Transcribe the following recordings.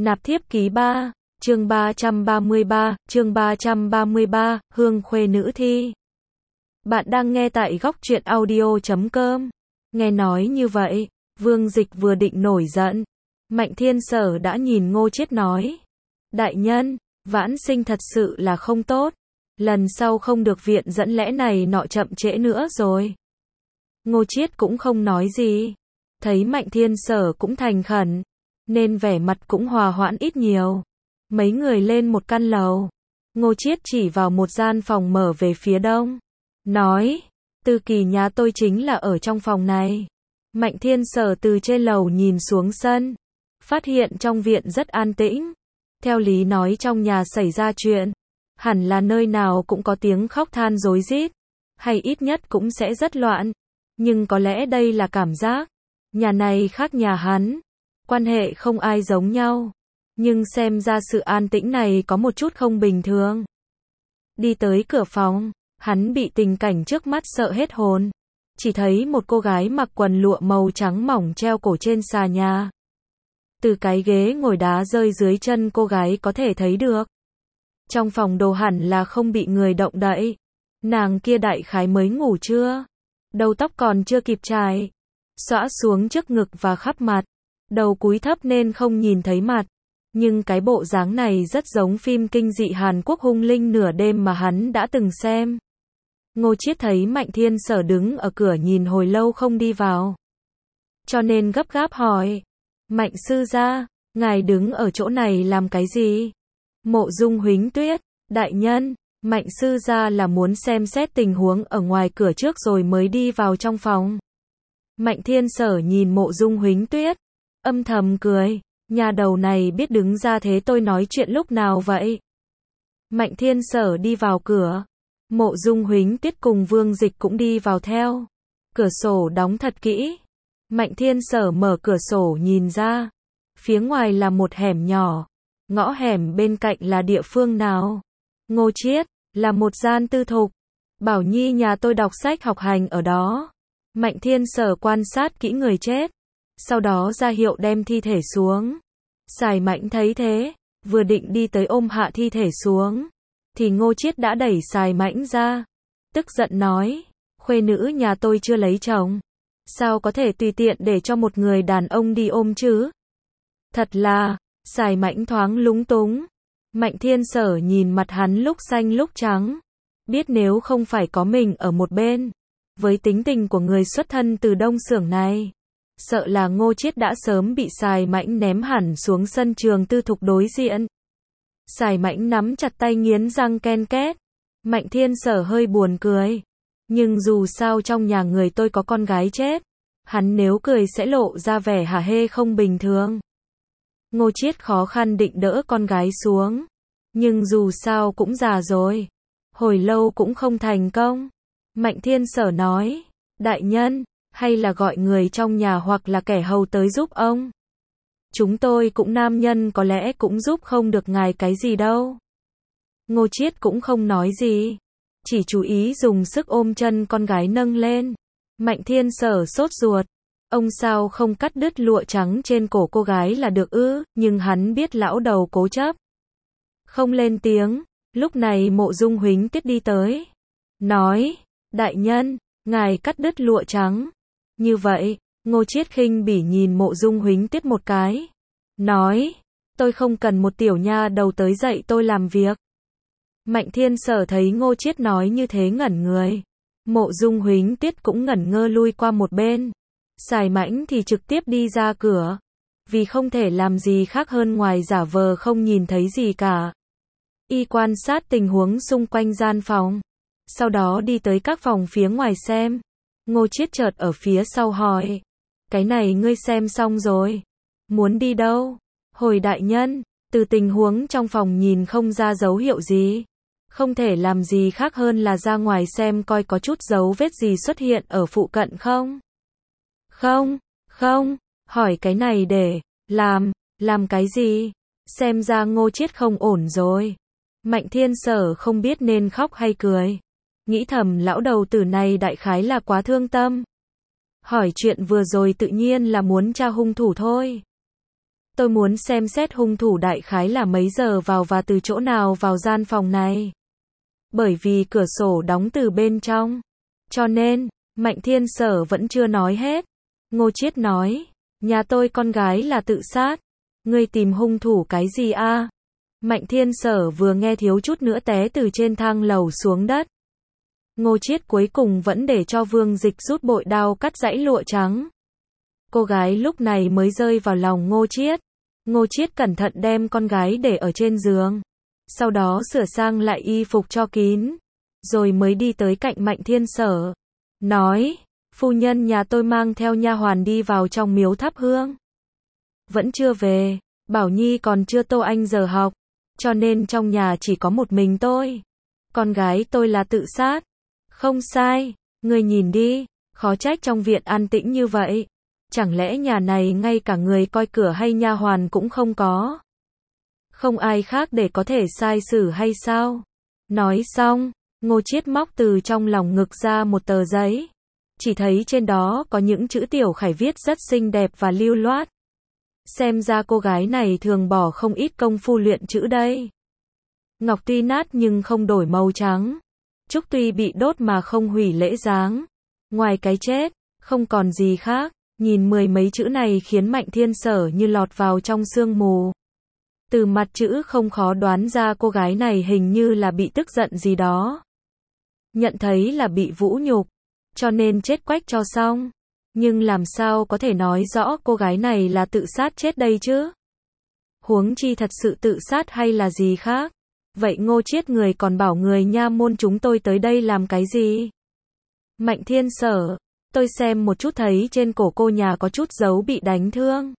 Nạp thiếp ký 3, chương 333, Hương Khuê nữ thi. Bạn đang nghe tại góc truyện audio.com. Nghe nói như vậy, Vương Dịch vừa định nổi giận. Mạnh Thiên Sở đã nhìn Ngô Chiết nói. Đại nhân, vãn sinh thật sự là không tốt. Lần sau không được viện dẫn lẽ này nọ chậm trễ nữa rồi. Ngô Chiết cũng không nói gì. Thấy Mạnh Thiên Sở cũng thành khẩn, nên vẻ mặt cũng hòa hoãn ít nhiều. Mấy người lên một căn lầu. Ngô Chiết chỉ vào một gian phòng mở về phía đông. Nói, Tư Kỳ nhà tôi chính là ở trong phòng này. Mạnh Thiên Sở từ trên lầu nhìn xuống sân. Phát hiện trong viện rất an tĩnh. Theo lý nói trong nhà xảy ra chuyện. Hẳn là nơi nào cũng có tiếng khóc than rối rít. Hay ít nhất cũng sẽ rất loạn. Nhưng có lẽ đây là cảm giác. Nhà này khác nhà hắn. Quan hệ không ai giống nhau. Nhưng xem ra sự an tĩnh này có một chút không bình thường. Đi tới cửa phòng, hắn bị tình cảnh trước mắt sợ hết hồn. Chỉ thấy một cô gái mặc quần lụa màu trắng mỏng treo cổ trên xà nhà. Từ cái ghế ngồi đá rơi dưới chân cô gái có thể thấy được. Trong phòng đồ hẳn là không bị người động đậy. Nàng kia đại khái mới ngủ trưa. Đầu tóc còn chưa kịp chải. Xõa xuống trước ngực và khắp mặt. Đầu cúi thấp nên không nhìn thấy mặt. Nhưng cái bộ dáng này rất giống phim kinh dị Hàn Quốc Hung Linh Nửa Đêm mà hắn đã từng xem. Ngô Chiết thấy Mạnh Thiên Sở đứng ở cửa nhìn hồi lâu không đi vào. Cho nên gấp gáp hỏi. Mạnh sư gia, ngài đứng ở chỗ này làm cái gì? Mộ Dung Huính Tuyết, đại nhân, Mạnh sư gia là muốn xem xét tình huống ở ngoài cửa trước rồi mới đi vào trong phòng. Mạnh Thiên Sở nhìn Mộ Dung Huính Tuyết, âm thầm cười. Nhà đầu này biết đứng ra thế tôi nói chuyện lúc nào vậy? Mạnh Thiên Sở đi vào cửa. Mộ Dung Huính Tuyết cùng Vương Dịch cũng đi vào theo. Cửa sổ đóng thật kỹ. Mạnh Thiên Sở mở cửa sổ nhìn ra. Phía ngoài là một hẻm nhỏ. Ngõ hẻm bên cạnh là địa phương nào? Ngô Chiết, là một gian tư thục. Bảo Nhi nhà tôi đọc sách học hành ở đó. Mạnh Thiên Sở quan sát kỹ người chết. Sau đó ra hiệu đem thi thể xuống. Sài Mãnh thấy thế, vừa định đi tới ôm hạ thi thể xuống, thì Ngô Chiết đã đẩy Sài Mãnh ra. Tức giận nói, khuê nữ nhà tôi chưa lấy chồng. Sao có thể tùy tiện để cho một người đàn ông đi ôm chứ? Thật là, Sài Mãnh thoáng lúng túng. Mạnh Thiên Sở nhìn mặt hắn lúc xanh lúc trắng. Biết nếu không phải có mình ở một bên, với tính tình của người xuất thân từ Đông Xưởng này, sợ là Ngô Chiết đã sớm bị Sài Mãnh ném hẳn xuống sân trường tư thục đối diện. Sài Mãnh nắm chặt tay nghiến răng ken két. Mạnh Thiên Sở hơi buồn cười. Nhưng dù sao trong nhà người tôi có con gái chết. Hắn nếu cười sẽ lộ ra vẻ hả hê không bình thường. Ngô Chiết khó khăn định đỡ con gái xuống. Nhưng dù sao cũng già rồi. Hồi lâu cũng không thành công. Mạnh Thiên Sở nói, đại nhân, hay là gọi người trong nhà hoặc là kẻ hầu tới giúp ông. Chúng tôi cũng nam nhân có lẽ cũng giúp không được ngài cái gì đâu. Ngô Chiết cũng không nói gì. Chỉ chú ý dùng sức ôm chân con gái nâng lên. Mạnh Thiên Sở sốt ruột. Ông sao không cắt đứt lụa trắng trên cổ cô gái là được ư, nhưng hắn biết lão đầu cố chấp. Không lên tiếng. Lúc này Mộ Dung Huính Tuyết đi tới. Nói, đại nhân, ngài cắt đứt lụa trắng. Như vậy, Ngô Chiết khinh bỉ nhìn Mộ Dung Huính Tuyết một cái. Nói, tôi không cần một tiểu nha đầu tới dạy tôi làm việc. Mạnh Thiên Sở thấy Ngô Chiết nói như thế ngẩn người. Mộ Dung Huính Tuyết cũng ngẩn ngơ lui qua một bên. Sài Mãnh thì trực tiếp đi ra cửa. Vì không thể làm gì khác hơn ngoài giả vờ không nhìn thấy gì cả. Y quan sát tình huống xung quanh gian phòng. Sau đó đi tới các phòng phía ngoài xem. Ngô Chiết chợt ở phía sau hỏi. Cái này ngươi xem xong rồi. Muốn đi đâu? Hồi đại nhân, từ tình huống trong phòng nhìn không ra dấu hiệu gì. Không thể làm gì khác hơn là ra ngoài xem coi có chút dấu vết gì xuất hiện ở phụ cận không? Không, hỏi cái này để, làm cái gì? Xem ra Ngô Chiết không ổn rồi. Mạnh Thiên Sở không biết nên khóc hay cười. Nghĩ thầm lão đầu tử này đại khái là quá thương tâm. Hỏi chuyện vừa rồi tự nhiên là muốn tra hung thủ thôi. Tôi muốn xem xét hung thủ đại khái là mấy giờ vào và từ chỗ nào vào gian phòng này. Bởi vì cửa sổ đóng từ bên trong. Cho nên, Mạnh Thiên Sở vẫn chưa nói hết. Ngô Chiết nói, nhà tôi con gái là tự sát. Ngươi tìm hung thủ cái gì a? Mạnh Thiên Sở vừa nghe thiếu chút nữa té từ trên thang lầu xuống đất. Ngô Chiết cuối cùng vẫn để cho Vương Dịch rút bội đao cắt dãy lụa trắng. Cô gái lúc này mới rơi vào lòng Ngô Chiết. Ngô Chiết cẩn thận đem con gái để ở trên giường. Sau đó sửa sang lại y phục cho kín. Rồi mới đi tới cạnh Mạnh Thiên Sở. Nói, phu nhân nhà tôi mang theo nha hoàn đi vào trong miếu thắp hương. Vẫn chưa về, Bảo Nhi còn chưa tô anh giờ học. Cho nên trong nhà chỉ có một mình tôi. Con gái tôi là tự sát. Không sai, ngươi nhìn đi, khó trách trong viện an tĩnh như vậy. Chẳng lẽ nhà này ngay cả người coi cửa hay nha hoàn cũng không có? Không ai khác để có thể sai xử hay sao? Nói xong, Ngô Chiết móc từ trong lòng ngực ra một tờ giấy. Chỉ thấy trên đó có những chữ tiểu khải viết rất xinh đẹp và lưu loát. Xem ra cô gái này thường bỏ không ít công phu luyện chữ đây. Ngọc tuy nát nhưng không đổi màu trắng. Trúc tuy bị đốt mà không hủy lễ dáng. Ngoài cái chết, không còn gì khác. Nhìn mười mấy chữ này khiến Mạnh Thiên Sở như lọt vào trong sương mù. Từ mặt chữ không khó đoán ra cô gái này hình như là bị tức giận gì đó. Nhận thấy là bị vũ nhục, cho nên chết quách cho xong. Nhưng làm sao có thể nói rõ cô gái này là tự sát chết đây chứ? Huống chi thật sự tự sát hay là gì khác? Vậy Ngô Chiết người còn bảo người nha môn chúng tôi tới đây làm cái gì? Mạnh Thiên Sở, tôi xem một chút thấy trên cổ cô nhà có chút dấu bị đánh thương.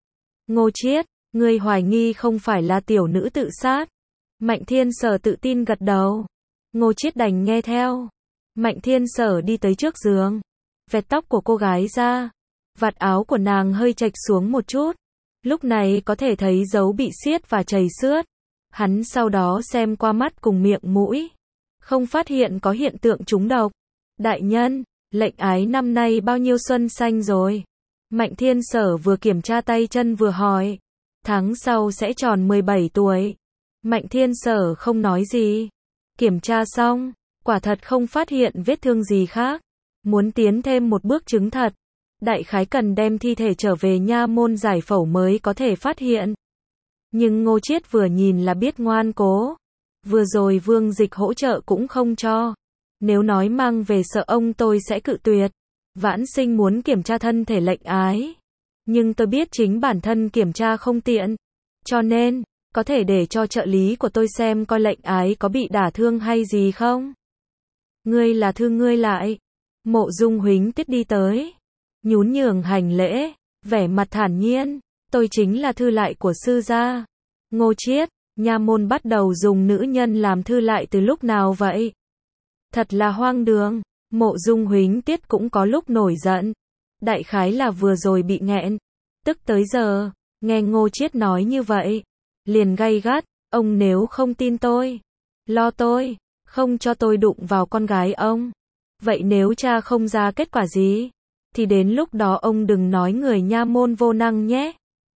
Ngô Chiết, người hoài nghi không phải là tiểu nữ tự sát. Mạnh Thiên Sở tự tin gật đầu. Ngô Chiết đành nghe theo. Mạnh Thiên Sở đi tới trước giường, vẹt tóc của cô gái ra. Vạt áo của nàng hơi chệch xuống một chút. Lúc này có thể thấy dấu bị xiết và chảy xước. Hắn sau đó xem qua mắt cùng miệng mũi. Không phát hiện có hiện tượng trúng độc. Đại nhân, lệnh ái năm nay bao nhiêu xuân xanh rồi? Mạnh Thiên Sở vừa kiểm tra tay chân vừa hỏi. Tháng sau sẽ tròn 17 tuổi. Mạnh Thiên Sở không nói gì. Kiểm tra xong, quả thật không phát hiện vết thương gì khác. Muốn tiến thêm một bước chứng thật, đại khái cần đem thi thể trở về nha môn giải phẫu mới có thể phát hiện. Nhưng Ngô Chiết vừa nhìn là biết ngoan cố. Vừa rồi Vương Dịch hỗ trợ cũng không cho. Nếu nói mang về sợ ông tôi sẽ cự tuyệt. Vãn Sinh muốn kiểm tra thân thể lệnh ái. Nhưng tôi biết chính bản thân kiểm tra không tiện. Cho nên, có thể để cho trợ lý của tôi xem coi lệnh ái có bị đả thương hay gì không. Ngươi là Thư ngươi lại. Mộ Dung Huính Tiết đi tới. Nhún nhường hành lễ, vẻ mặt thản nhiên. Tôi chính là thư lại của sư gia. Ngô Chiết, nha môn bắt đầu dùng nữ nhân làm thư lại từ lúc nào vậy? Thật là hoang đường. Mộ Dung Huính Tiết cũng có lúc nổi giận. Đại khái là vừa rồi bị nghẹn. Tức tới giờ, nghe Ngô Chiết nói như vậy. Liền gay gắt, ông nếu không tin tôi, lo tôi, không cho tôi đụng vào con gái ông. Vậy nếu cha không ra kết quả gì, thì đến lúc đó ông đừng nói người nha môn vô năng nhé.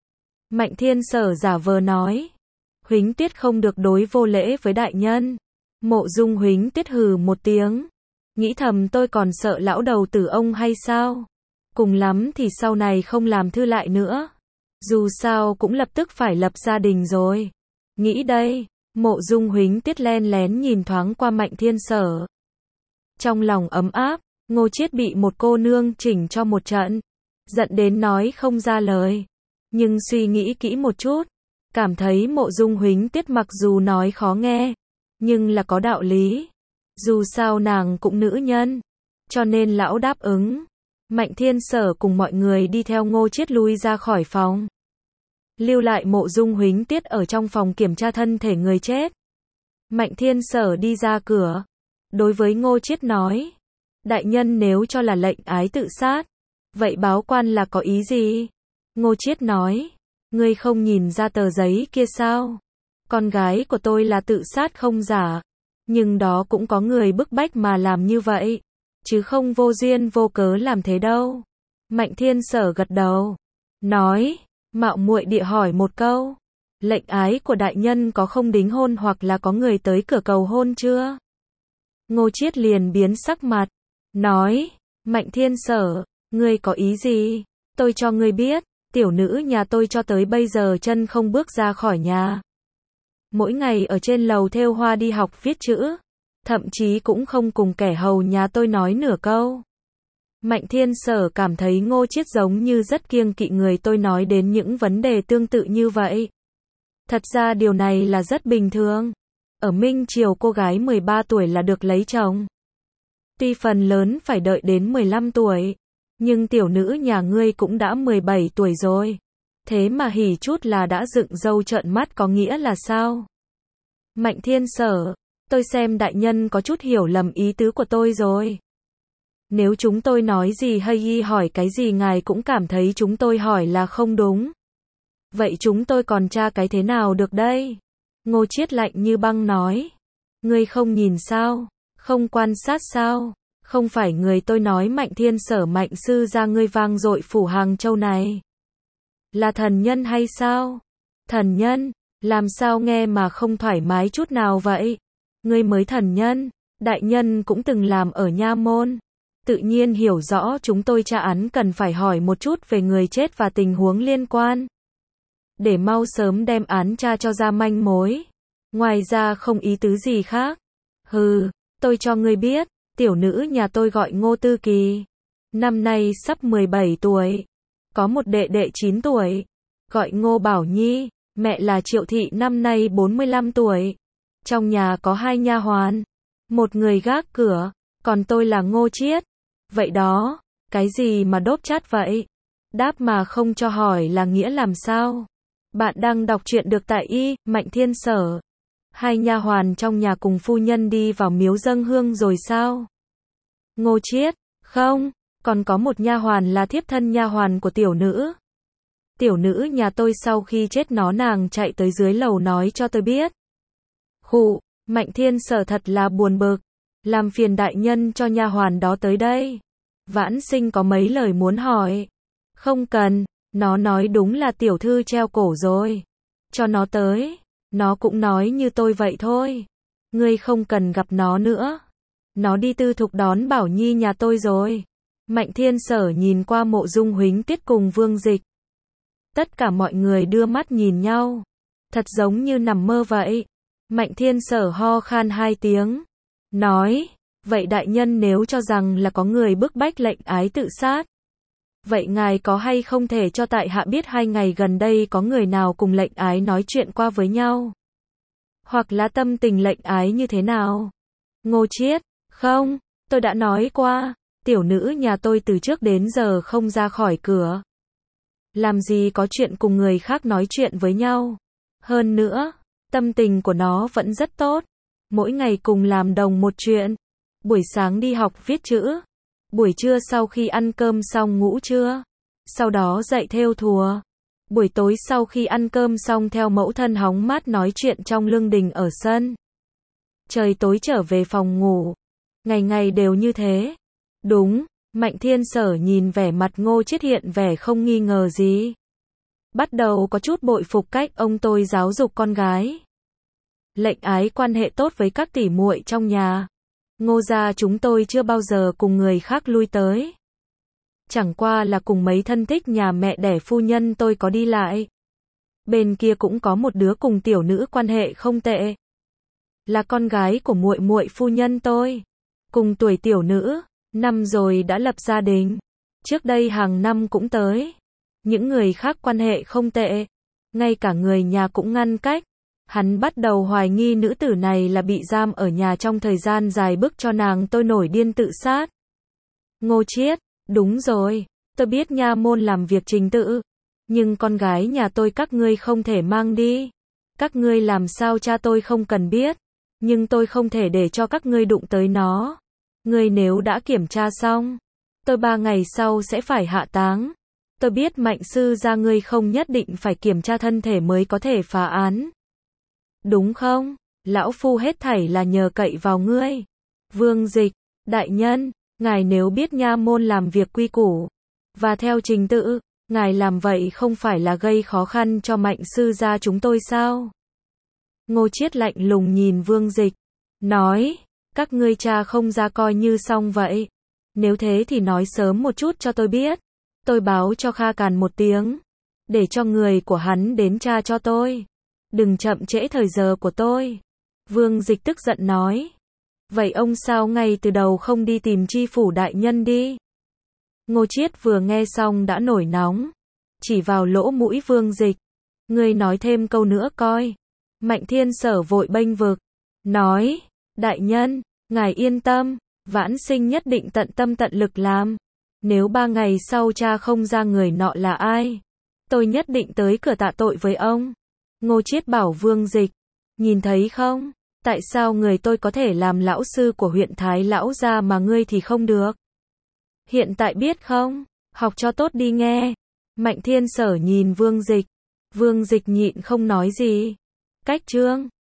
Mạnh Thiên Sở giả vờ nói. Huính Tiết không được đối vô lễ với đại nhân. Mộ Dung Huính Tiết hừ một tiếng. Nghĩ thầm tôi còn sợ lão đầu tử ông hay sao? Cùng lắm thì sau này không làm thư lại nữa. Dù sao cũng lập tức phải lập gia đình rồi. Nghĩ đây, Mộ Dung Huính Tiết len lén nhìn thoáng qua Mạnh Thiên Sở. Trong lòng ấm áp, Ngô Chiết bị một cô nương chỉnh cho một trận. Giận đến nói không ra lời. Nhưng suy nghĩ kỹ một chút, cảm thấy Mộ Dung Huính Tiết mặc dù nói khó nghe, nhưng là có đạo lý. Dù sao nàng cũng nữ nhân, cho nên lão đáp ứng. Mạnh Thiên Sở cùng mọi người đi theo Ngô Chiết lui ra khỏi phòng. Lưu lại Mộ Dung Huính Tiết ở trong phòng kiểm tra thân thể người chết. Mạnh Thiên Sở đi ra cửa. Đối với Ngô Chiết nói. Đại nhân nếu cho là lệnh ái tự sát, vậy báo quan là có ý gì? Ngô Chiết nói. Ngươi không nhìn ra tờ giấy kia sao? Con gái của tôi là tự sát không giả. Nhưng đó cũng có người bức bách mà làm như vậy. Chứ không vô duyên vô cớ làm thế đâu. Mạnh Thiên Sở gật đầu. Nói. mạo muội địa hỏi một câu. Lệnh ái của đại nhân có không đính hôn hoặc là có người tới cửa cầu hôn chưa? Ngô Chiết liền biến sắc mặt, nói, Mạnh Thiên Sở, ngươi có ý gì? Tôi cho ngươi biết, tiểu nữ nhà tôi cho tới bây giờ chân không bước ra khỏi nhà. Mỗi ngày ở trên lầu thêu hoa đi học viết chữ, thậm chí cũng không cùng kẻ hầu nhà tôi nói nửa câu. Mạnh Thiên Sở cảm thấy Ngô Chiết giống như rất kiêng kỵ người tôi nói đến những vấn đề tương tự như vậy. Thật ra điều này là rất bình thường. Ở Minh Triều cô gái 13 tuổi là được lấy chồng. Tuy phần lớn phải đợi đến 15 tuổi, nhưng tiểu nữ nhà ngươi cũng đã 17 tuổi rồi. Thế mà hỉ chút là đã dựng râu trợn mắt có nghĩa là sao? Mạnh Thiên Sở, tôi xem đại nhân có chút hiểu lầm ý tứ của tôi rồi. Nếu chúng tôi nói gì hay y hỏi cái gì ngài cũng cảm thấy chúng tôi hỏi là không đúng. Vậy chúng tôi còn tra cái thế nào được đây? Ngô Chiết lạnh như băng nói. Ngươi không nhìn sao? Không quan sát sao? Không phải người tôi nói Mạnh Thiên Sở Mạnh sư gia ngươi vang dội phủ Hàng Châu này. Là thần nhân hay sao? Thần nhân? Làm sao nghe mà không thoải mái chút nào vậy? Ngươi mới thần nhân, đại nhân cũng từng làm ở nha môn. Tự nhiên hiểu rõ chúng tôi tra án cần phải hỏi một chút về người chết và tình huống liên quan. Để mau sớm đem án tra cho ra manh mối. Ngoài ra không ý tứ gì khác. Hừ, tôi cho ngươi biết, tiểu nữ nhà tôi gọi Ngô Tư Kỳ. Năm nay sắp 17 tuổi. Có một đệ đệ 9 tuổi. Gọi Ngô Bảo Nhi, mẹ là Triệu Thị năm nay 45 tuổi. Trong nhà có 2 nha hoàn. Một người gác cửa, còn tôi là Ngô Chiết. Vậy đó, cái gì mà đốp chát vậy? Đáp mà không cho hỏi là nghĩa làm sao? Bạn đang đọc truyện được tại Mạnh Thiên Sở. 2 nha hoàn trong nhà cùng phu nhân đi vào miếu dâng hương rồi sao? Ngô Chiết, không, còn có một nha hoàn là thiếp thân nha hoàn của tiểu nữ. Tiểu nữ nhà tôi sau khi chết nàng chạy tới dưới lầu nói cho tôi biết. Khụ, Mạnh Thiên Sở thật là buồn bực. Làm phiền đại nhân cho nha hoàn đó tới đây. Vãn Sinh có mấy lời muốn hỏi. Không cần, nó nói đúng là tiểu thư treo cổ rồi. Cho nó tới. Nó cũng nói như tôi vậy thôi. Ngươi không cần gặp nó nữa. Nó đi tư thục đón Bảo Nhi nhà tôi rồi. Mạnh Thiên Sở nhìn qua Mộ Dung Huỳnh Tiết cùng Vương Dịch. Tất cả mọi người đưa mắt nhìn nhau. Thật giống như nằm mơ vậy. Mạnh Thiên Sở ho khan 2 tiếng. Nói, vậy đại nhân nếu cho rằng là có người bức bách lệnh ái tự sát. Vậy ngài có hay không thể cho tại hạ biết 2 ngày gần đây có người nào cùng lệnh ái nói chuyện qua với nhau? Hoặc là tâm tình lệnh ái như thế nào? Ngô Chiết, không, tôi đã nói qua, tiểu nữ nhà tôi từ trước đến giờ không ra khỏi cửa. Làm gì có chuyện cùng người khác nói chuyện với nhau. Hơn nữa, tâm tình của nó vẫn rất tốt. Mỗi ngày cùng làm đồng một chuyện. Buổi sáng đi học viết chữ. Buổi trưa sau khi ăn cơm xong ngủ trưa. Sau đó dậy thêu thùa. Buổi tối sau khi ăn cơm xong theo mẫu thân hóng mát nói chuyện trong lương đình ở sân. Trời tối trở về phòng ngủ. Ngày ngày đều như thế. Đúng, Mạnh Thiên Sở nhìn vẻ mặt Ngô Chiết hiện vẻ không nghi ngờ gì. Bắt đầu có chút bội phục cách ông tôi giáo dục con gái. Lệnh ái quan hệ tốt với các tỷ muội trong nhà. Ngô gia chúng tôi chưa bao giờ cùng người khác lui tới. Chẳng qua là cùng mấy thân thích nhà mẹ đẻ phu nhân tôi có đi lại. Bên kia cũng có một đứa cùng tiểu nữ quan hệ không tệ. Là con gái của muội muội phu nhân tôi. Cùng tuổi tiểu nữ, năm rồi đã lập gia đình. Trước đây hàng năm cũng tới. Những người khác quan hệ không tệ. Ngay cả người nhà cũng ngăn cách. Hắn bắt đầu hoài nghi nữ tử này là bị giam ở nhà trong thời gian dài bức cho nàng tôi nổi điên tự sát. Ngô Chiết, đúng rồi, tôi biết nha môn làm việc trình tự. Nhưng con gái nhà tôi các ngươi không thể mang đi. Các ngươi làm sao cha tôi không cần biết. Nhưng tôi không thể để cho các ngươi đụng tới nó. Ngươi nếu đã kiểm tra xong, tôi 3 ngày sau sẽ phải hạ táng. Tôi biết Mạnh sư gia ngươi không nhất định phải kiểm tra thân thể mới có thể phá án. Đúng không? Lão phu hết thảy là nhờ cậy vào ngươi. Vương Dịch, đại nhân, ngài nếu biết nha môn làm việc quy củ và theo trình tự, ngài làm vậy không phải là gây khó khăn cho Mạnh sư gia chúng tôi sao? Ngô Chiết lạnh lùng nhìn Vương Dịch, nói, các ngươi tra không ra coi như xong vậy. Nếu thế thì nói sớm một chút cho tôi biết. Tôi báo cho Kha Càn một tiếng, để cho người của hắn đến tra cho tôi. Đừng chậm trễ thời giờ của tôi. Vương Dịch tức giận nói. Vậy ông sao ngay từ đầu không đi tìm tri phủ đại nhân đi? Ngô Chiết vừa nghe xong đã nổi nóng, chỉ vào lỗ mũi Vương Dịch. Ngươi nói thêm câu nữa coi. Mạnh Thiên Sở vội bênh vực, nói, đại nhân, ngài yên tâm, vãn sinh nhất định tận tâm tận lực làm. Nếu 3 ngày sau cha không ra người nọ là ai, tôi nhất định tới cửa tạ tội với ông. Ngô Chiết bảo Vương Dịch, nhìn thấy không, tại sao người tôi có thể làm lão sư của huyện Thái Lão gia mà ngươi thì không được? Hiện tại biết không, học cho tốt đi nghe. Mạnh Thiên Sở nhìn Vương Dịch nhịn không nói gì. Cách chương